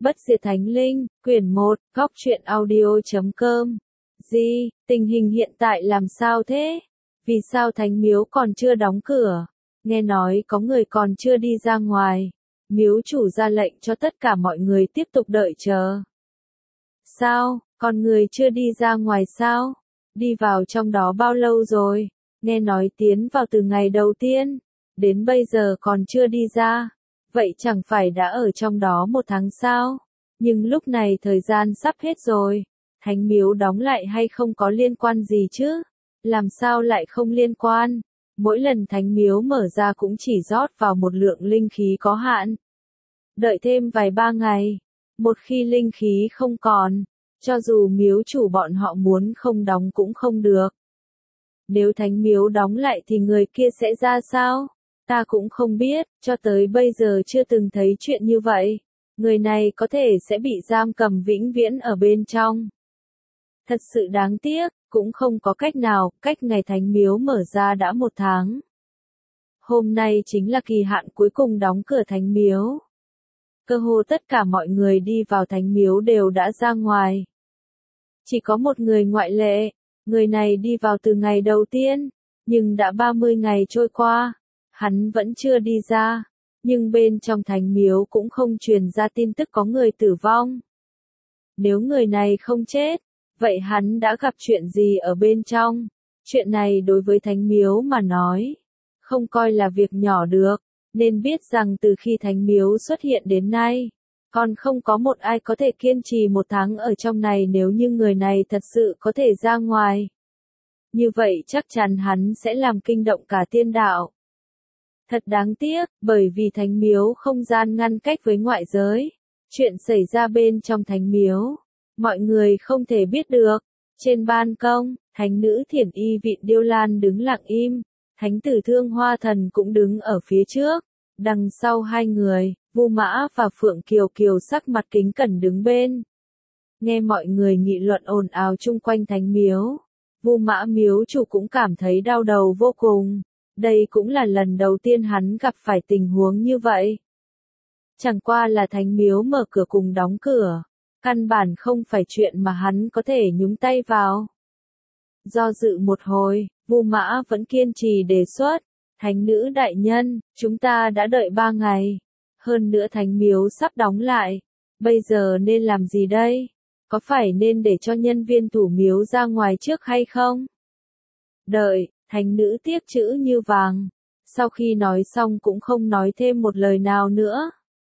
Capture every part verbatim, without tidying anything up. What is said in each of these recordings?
Bất diệt thánh linh, quyển một, góc truyện audio.com. Gì, tình hình hiện tại làm sao thế? Vì sao thánh miếu còn chưa đóng cửa? Nghe nói có người còn chưa đi ra ngoài. Miếu chủ ra lệnh cho tất cả mọi người tiếp tục đợi chờ. Sao, còn người chưa đi ra ngoài sao? Đi vào trong đó bao lâu rồi? Nghe nói tiến vào từ ngày đầu tiên, đến bây giờ còn chưa đi ra. Vậy chẳng phải đã ở trong đó một tháng sao? Nhưng lúc này thời gian sắp hết rồi. Thánh miếu đóng lại hay không có liên quan gì chứ? Làm sao lại không liên quan? Mỗi lần thánh miếu mở ra cũng chỉ rót vào một lượng linh khí có hạn. Đợi thêm vài ba ngày. Một khi linh khí không còn, cho dù miếu chủ bọn họ muốn không đóng cũng không được. Nếu thánh miếu đóng lại thì người kia sẽ ra sao? Ta cũng không biết, cho tới bây giờ chưa từng thấy chuyện như vậy. Người này có thể sẽ bị giam cầm vĩnh viễn ở bên trong. Thật sự đáng tiếc, cũng không có cách nào, cách ngày thánh miếu mở ra đã một tháng. Hôm nay chính là kỳ hạn cuối cùng đóng cửa thánh miếu. Cơ hồ tất cả mọi người đi vào thánh miếu đều đã ra ngoài. Chỉ có một người ngoại lệ, người này đi vào từ ngày đầu tiên, nhưng đã ba mươi ngày trôi qua. Hắn vẫn chưa đi ra, nhưng bên trong thánh miếu cũng không truyền ra tin tức có người tử vong. Nếu người này không chết, vậy hắn đã gặp chuyện gì ở bên trong? Chuyện này đối với thánh miếu mà nói, không coi là việc nhỏ được, nên biết rằng từ khi thánh miếu xuất hiện đến nay, còn không có một ai có thể kiên trì một tháng ở trong này nếu như người này thật sự có thể ra ngoài. Như vậy chắc chắn hắn sẽ làm kinh động cả tiên đạo. Thật đáng tiếc, bởi vì thánh miếu không gian ngăn cách với ngoại giới. Chuyện xảy ra bên trong thánh miếu, mọi người không thể biết được. Trên ban công, thánh nữ Thiển Y Vịn Điêu Lan đứng lặng im, thánh tử Thương Hoa Thần cũng đứng ở phía trước. Đằng sau hai người, Vu Mã và Phượng Kiều Kiều sắc mặt kính cẩn đứng bên. Nghe mọi người nghị luận ồn ào chung quanh thánh miếu, Vu Mã miếu chủ cũng cảm thấy đau đầu vô cùng. Đây cũng là lần đầu tiên hắn gặp phải tình huống như vậy. Chẳng qua là thánh miếu mở cửa cùng đóng cửa, căn bản không phải chuyện mà hắn có thể nhúng tay vào. Do dự một hồi, Vu Mã vẫn kiên trì đề xuất, thánh nữ đại nhân, chúng ta đã đợi ba ngày, hơn nữa thánh miếu sắp đóng lại, bây giờ nên làm gì đây? Có phải nên để cho nhân viên thủ miếu ra ngoài trước hay không? Đợi. Thánh nữ tiếc chữ như vàng. Sau khi nói xong cũng không nói thêm một lời nào nữa.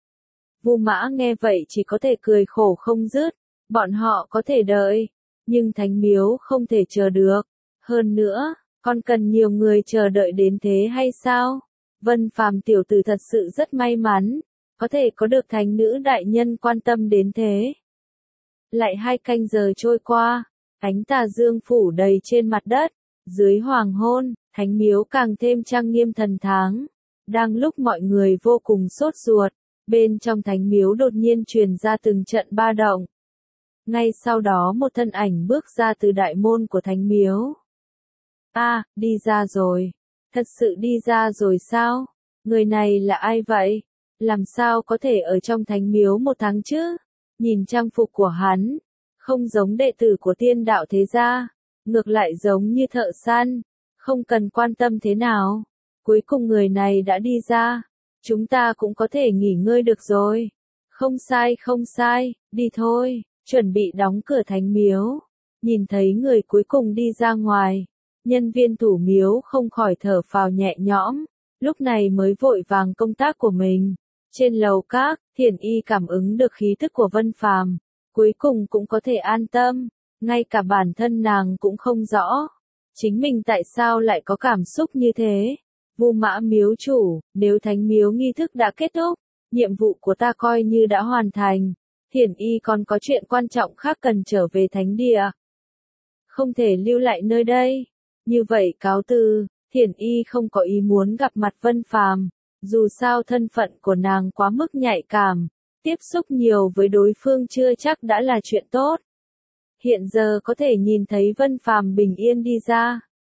Vu Mã nghe vậy chỉ có thể cười khổ không dứt. Bọn họ có thể đợi, nhưng thánh miếu không thể chờ được. Hơn nữa, còn cần nhiều người chờ đợi đến thế hay sao? Vân Phàm tiểu tử thật sự rất may mắn, có thể có được thánh nữ đại nhân quan tâm đến thế. Lại hai canh giờ trôi qua, ánh tà dương phủ đầy trên mặt đất. Dưới hoàng hôn, thánh miếu càng thêm trang nghiêm thần tháng. Đang lúc mọi người vô cùng sốt ruột, bên trong thánh miếu đột nhiên truyền ra từng trận ba động. Ngay sau đó một thân ảnh bước ra từ đại môn của thánh miếu. A, à, đi ra rồi. Thật sự đi ra rồi sao? Người này là ai vậy? Làm sao có thể ở trong thánh miếu một tháng chứ? Nhìn trang phục của hắn, không giống đệ tử của tiên đạo thế gia. Ngược lại giống như thợ săn, không cần quan tâm thế nào. Cuối cùng người này đã đi ra, chúng ta cũng có thể nghỉ ngơi được rồi. Không sai không sai, đi thôi, chuẩn bị đóng cửa thánh miếu. Nhìn thấy người cuối cùng đi ra ngoài, nhân viên thủ miếu không khỏi thở phào nhẹ nhõm, lúc này mới vội vàng công tác của mình. Trên lầu các, Thiển Y cảm ứng được khí thức của Vân Phàm, cuối cùng cũng có thể an tâm. Ngay cả bản thân nàng cũng không rõ, chính mình tại sao lại có cảm xúc như thế. Vu Mã miếu chủ, nếu thánh miếu nghi thức đã kết thúc, nhiệm vụ của ta coi như đã hoàn thành. Thiển Y còn có chuyện quan trọng khác cần trở về thánh địa, không thể lưu lại nơi đây. Như vậy cáo từ. Thiển Y không có ý muốn gặp mặt Vân Phàm, dù sao thân phận của nàng quá mức nhạy cảm, tiếp xúc nhiều với đối phương chưa chắc đã là chuyện tốt. Hiện giờ có thể nhìn thấy Vân Phàm bình yên đi ra,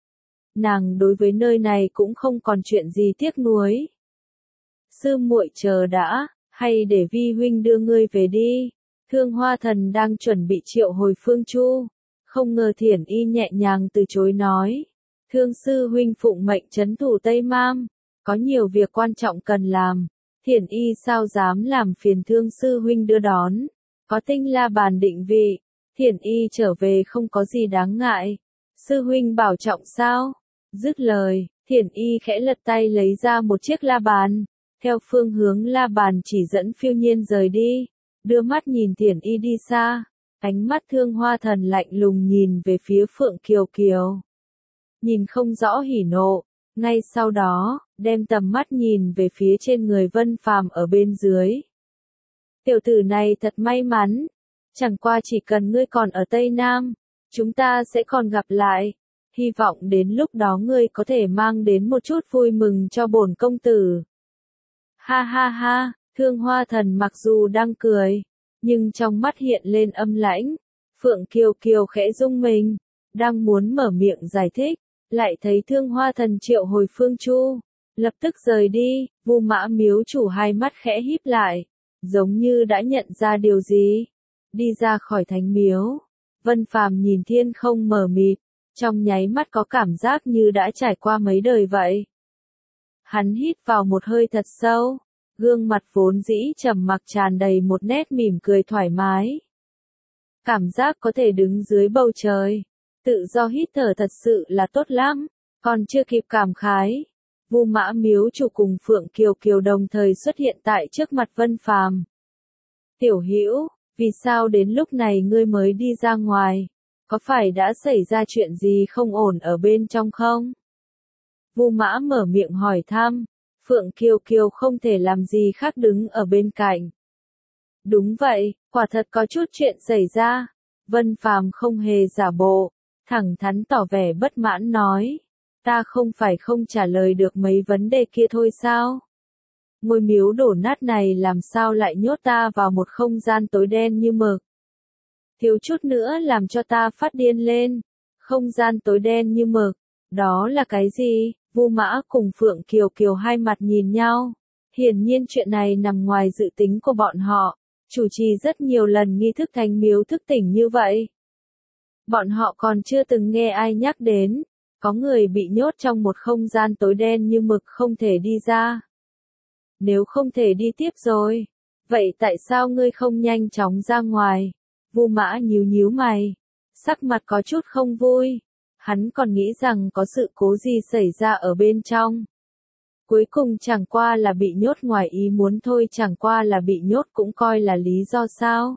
nàng đối với nơi này cũng không còn chuyện gì tiếc nuối. Sư muội chờ đã, Hay để vi huynh đưa ngươi về đi. Thương Hoa Thần đang chuẩn bị triệu hồi Phương Chu. Không ngờ Thiển Y nhẹ nhàng từ chối nói. Thương sư huynh phụng mệnh trấn thủ Tây Mam. Có nhiều việc quan trọng cần làm. Thiển Y sao dám làm phiền thương sư huynh đưa đón. Có tinh la bàn định vị. Thiển Y trở về không có gì đáng ngại. Sư huynh bảo trọng sao? Dứt lời, Thiển Y khẽ lật tay lấy ra một chiếc la bàn. Theo phương hướng la bàn chỉ dẫn phiêu nhiên rời đi. Đưa mắt nhìn Thiển Y đi xa. Ánh mắt Thương Hoa Thần lạnh lùng nhìn về phía Phượng Kiều Kiều. Nhìn không rõ hỉ nộ. Ngay sau đó, đem tầm mắt nhìn về phía trên người Vân Phàm ở bên dưới. Tiểu tử này thật may mắn. Chẳng qua chỉ cần ngươi còn ở Tây Nam, chúng ta sẽ còn gặp lại. Hy vọng đến lúc đó ngươi có thể mang đến một chút vui mừng cho bổn công tử. Ha ha ha, Thương Hoa Thần mặc dù đang cười, nhưng trong mắt hiện lên âm lãnh. Phượng Kiều Kiều khẽ rung mình, đang muốn mở miệng giải thích, lại thấy Thương Hoa Thần triệu hồi Phương Chu, lập tức rời đi. Vu Mã miếu chủ hai mắt khẽ híp lại, giống như đã nhận ra điều gì. Đi ra khỏi thánh miếu, Vân Phàm nhìn thiên không mờ mịt, trong nháy mắt có cảm giác như đã trải qua mấy đời vậy. Hắn hít vào một hơi thật sâu, gương mặt vốn dĩ trầm mặc tràn đầy một nét mỉm cười thoải mái. Cảm giác có thể đứng dưới bầu trời, tự do hít thở thật sự là tốt lắm. Còn chưa kịp cảm khái, Vu Mã miếu chủ cùng Phượng Kiều Kiều đồng thời xuất hiện tại trước mặt Vân Phàm. Tiểu Hữu, vì sao đến lúc này ngươi mới đi ra ngoài? Có phải đã xảy ra chuyện gì không ổn ở bên trong không? Vu Mã mở miệng hỏi thăm. Phượng Kiều Kiều không thể làm gì khác đứng ở bên cạnh. Đúng vậy, quả thật có chút chuyện xảy ra. Vân Phàm không hề giả bộ, thẳng thắn tỏ vẻ bất mãn nói. Ta không phải không trả lời được mấy vấn đề kia thôi sao? Ngôi miếu đổ nát này làm sao lại nhốt ta vào một không gian tối đen như mực? Thiếu chút nữa làm cho ta phát điên lên. Không gian tối đen như mực, đó là cái gì? Vu Mã cùng Phượng Kiều Kiều hai mặt nhìn nhau. Hiển nhiên chuyện này nằm ngoài dự tính của bọn họ. Chủ trì rất nhiều lần nghi thức thánh miếu thức tỉnh như vậy. Bọn họ còn chưa từng nghe ai nhắc đến. Có người bị nhốt trong một không gian tối đen như mực không thể đi ra. Nếu không thể đi tiếp rồi, vậy tại sao ngươi không nhanh chóng ra ngoài? Vu Mã nhíu nhíu mày, sắc mặt có chút không vui. Hắn còn nghĩ rằng có sự cố gì xảy ra ở bên trong. Cuối cùng chẳng qua là bị nhốt ngoài ý muốn thôi, chẳng qua là bị nhốt cũng coi là lý do sao?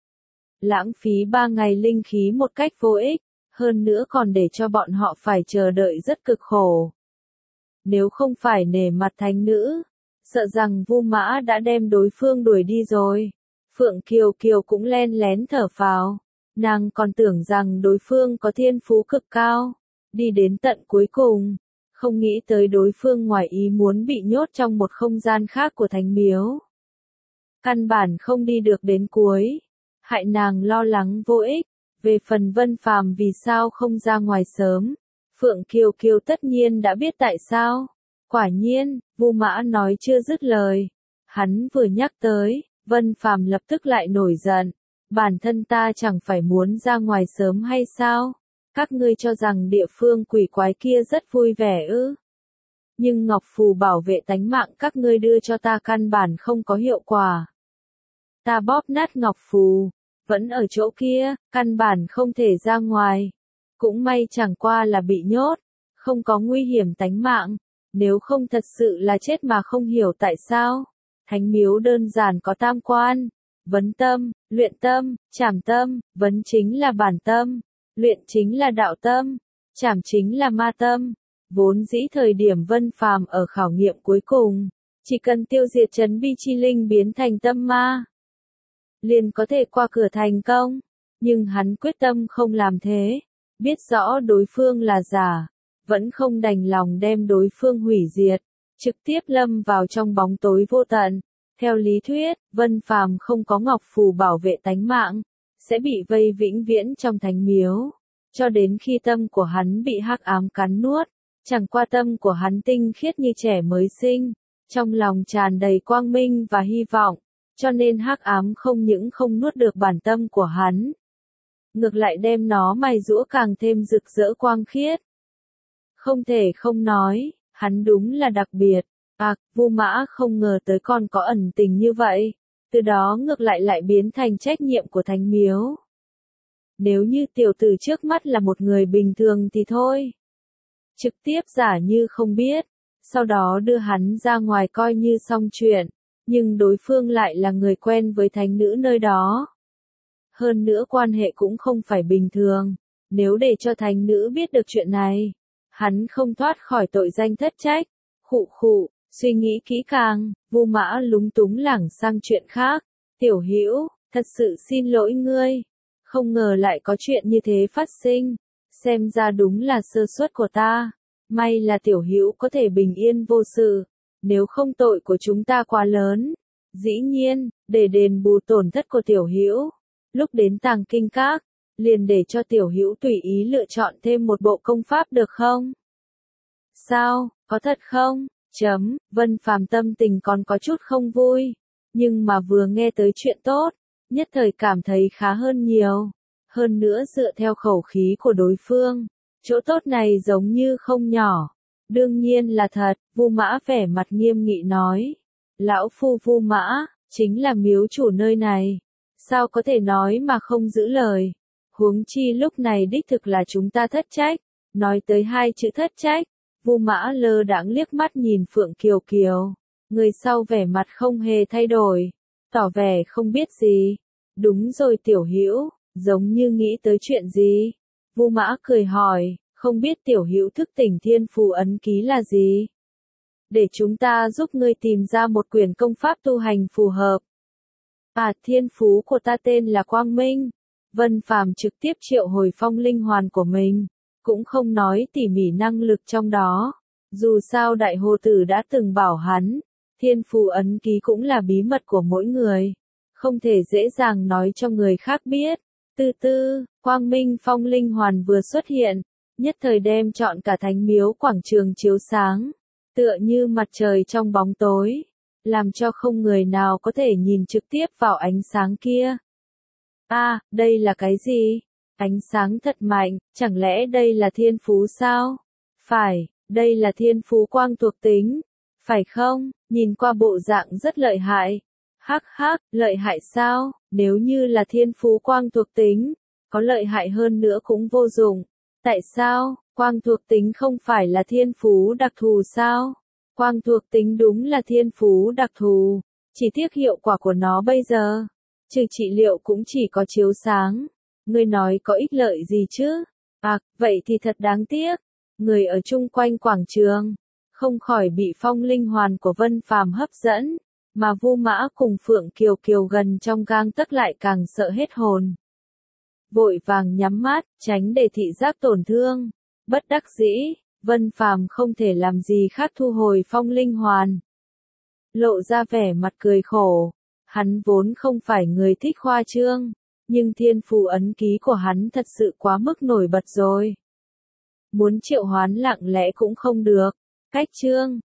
Lãng phí ba ngày linh khí một cách vô ích, hơn nữa còn để cho bọn họ phải chờ đợi rất cực khổ. Nếu không phải nể mặt thánh nữ, sợ rằng Vu Mã đã đem đối phương đuổi đi rồi. Phượng Kiều Kiều cũng len lén thở phào. Nàng còn tưởng rằng đối phương có thiên phú cực cao, đi đến tận cuối cùng, không nghĩ tới đối phương ngoài ý muốn bị nhốt trong một không gian khác của thánh miếu. Căn bản không đi được đến cuối, hại nàng lo lắng vô ích. Về phần Vân Phàm vì sao không ra ngoài sớm, Phượng Kiều Kiều tất nhiên đã biết tại sao. Quả nhiên, Vu Mã nói chưa dứt lời, hắn vừa nhắc tới, Vân Phàm lập tức lại nổi giận. Bản thân ta chẳng phải muốn ra ngoài sớm hay sao? Các ngươi cho rằng địa phương quỷ quái kia rất vui vẻ ư? Nhưng ngọc phù bảo vệ tánh mạng các ngươi đưa cho ta căn bản không có hiệu quả. Ta bóp nát ngọc phù, vẫn ở chỗ kia, căn bản không thể ra ngoài. Cũng may chẳng qua là bị nhốt, không có nguy hiểm tánh mạng. Nếu không thật sự là chết mà không hiểu tại sao. Thánh miếu đơn giản có tam quan. Vấn tâm, luyện tâm, trảm tâm. Vấn chính là bản tâm, luyện chính là đạo tâm, trảm chính là ma tâm. Vốn dĩ thời điểm Vân Phàm ở khảo nghiệm cuối cùng, chỉ cần tiêu diệt trấn bi chi linh biến thành tâm ma, liền có thể qua cửa thành công. Nhưng hắn quyết tâm không làm thế, biết rõ đối phương là giả, vẫn không đành lòng đem đối phương hủy diệt, trực tiếp lâm vào trong bóng tối vô tận. Theo lý thuyết, Vân Phàm không có ngọc phù bảo vệ tánh mạng, sẽ bị vây vĩnh viễn trong thánh miếu, cho đến khi tâm của hắn bị hắc ám cắn nuốt. Chẳng qua tâm của hắn tinh khiết như trẻ mới sinh, trong lòng tràn đầy quang minh và hy vọng, cho nên hắc ám không những không nuốt được bản tâm của hắn, ngược lại đem nó mài giũa càng thêm rực rỡ quang khiết. Không thể không nói, hắn đúng là đặc biệt. À, Vu Mã không ngờ tới còn có ẩn tình như vậy, từ đó ngược lại lại biến thành trách nhiệm của Thánh Miếu. Nếu như tiểu tử trước mắt là một người bình thường thì thôi. Trực tiếp giả như không biết, sau đó đưa hắn ra ngoài coi như xong chuyện, nhưng đối phương lại là người quen với thánh nữ nơi đó. Hơn nữa quan hệ cũng không phải bình thường, nếu để cho thánh nữ biết được chuyện này, hắn không thoát khỏi tội danh thất trách. Khụ khụ, suy nghĩ kỹ càng, Vu Mã lúng túng lảng sang chuyện khác. Tiểu Hữu, thật sự xin lỗi ngươi, không ngờ lại có chuyện như thế phát sinh, xem ra đúng là sơ suất của ta. May là Tiểu Hữu có thể bình yên vô sự, nếu không tội của chúng ta quá lớn. Dĩ nhiên, để đền bù tổn thất của Tiểu Hữu, lúc đến Tàng Kinh Các, liền để cho Tiểu Hữu tùy ý lựa chọn thêm một bộ công pháp được không? Sao, có thật không? Chấm, Vân Phàm tâm tình còn có chút không vui, nhưng mà vừa nghe tới chuyện tốt, nhất thời cảm thấy khá hơn nhiều. Hơn nữa dựa theo khẩu khí của đối phương, chỗ tốt này giống như không nhỏ. Đương nhiên là thật, Vu Mã vẻ mặt nghiêm nghị nói. Lão phu Vu Mã, chính là miếu chủ nơi này. Sao có thể nói mà không giữ lời? Huống chi lúc này đích thực là chúng ta thất trách. Nói tới hai chữ thất trách, Vu Mã lơ đãng liếc mắt nhìn Phượng Kiều Kiều. Người sau vẻ mặt không hề thay đổi, tỏ vẻ không biết gì. Đúng rồi Tiểu Hữu, giống như nghĩ tới chuyện gì? Vu Mã cười hỏi, không biết Tiểu Hữu thức tỉnh thiên phù ấn ký là gì? Để chúng ta giúp ngươi tìm ra một quyển công pháp tu hành phù hợp. À, thiên phú của ta tên là Quang Minh. Vân Phàm trực tiếp triệu hồi phong linh hoàn của mình, cũng không nói tỉ mỉ năng lực trong đó. Dù sao Đại Hồ Tử đã từng bảo hắn, thiên phù ấn ký cũng là bí mật của mỗi người, không thể dễ dàng nói cho người khác biết. Từ từ, Quang Minh phong linh hoàn vừa xuất hiện, nhất thời đem trọn cả Thánh Miếu quảng trường chiếu sáng, tựa như mặt trời trong bóng tối, làm cho không người nào có thể nhìn trực tiếp vào ánh sáng kia. À, đây là cái gì? Ánh sáng thật mạnh, chẳng lẽ đây là thiên phú sao? Phải, đây là thiên phú quang thuộc tính. Phải không? Nhìn qua bộ dạng rất lợi hại. Hắc hắc, lợi hại sao? Nếu như là thiên phú quang thuộc tính, có lợi hại hơn nữa cũng vô dụng. Tại sao? Quang thuộc tính không phải là thiên phú đặc thù sao? Quang thuộc tính đúng là thiên phú đặc thù, chỉ tiếc hiệu quả của nó bây giờ, trừ trị liệu cũng chỉ có chiếu sáng. Ngươi nói có ích lợi gì chứ? À, vậy thì thật đáng tiếc. Người ở chung quanh quảng trường, không khỏi bị phong linh hoàn của Vân Phàm hấp dẫn, mà Vu Mã cùng Phượng Kiều Kiều gần trong gang tấc lại càng sợ hết hồn. Vội vàng nhắm mắt, tránh để thị giác tổn thương. Bất đắc dĩ, Vân Phàm không thể làm gì khác thu hồi phong linh hoàn. Lộ ra vẻ mặt cười khổ, hắn vốn không phải người thích khoa trương, nhưng thiên phù ấn ký của hắn thật sự quá mức nổi bật rồi. Muốn triệu hoán lặng lẽ cũng không được. Cách trương,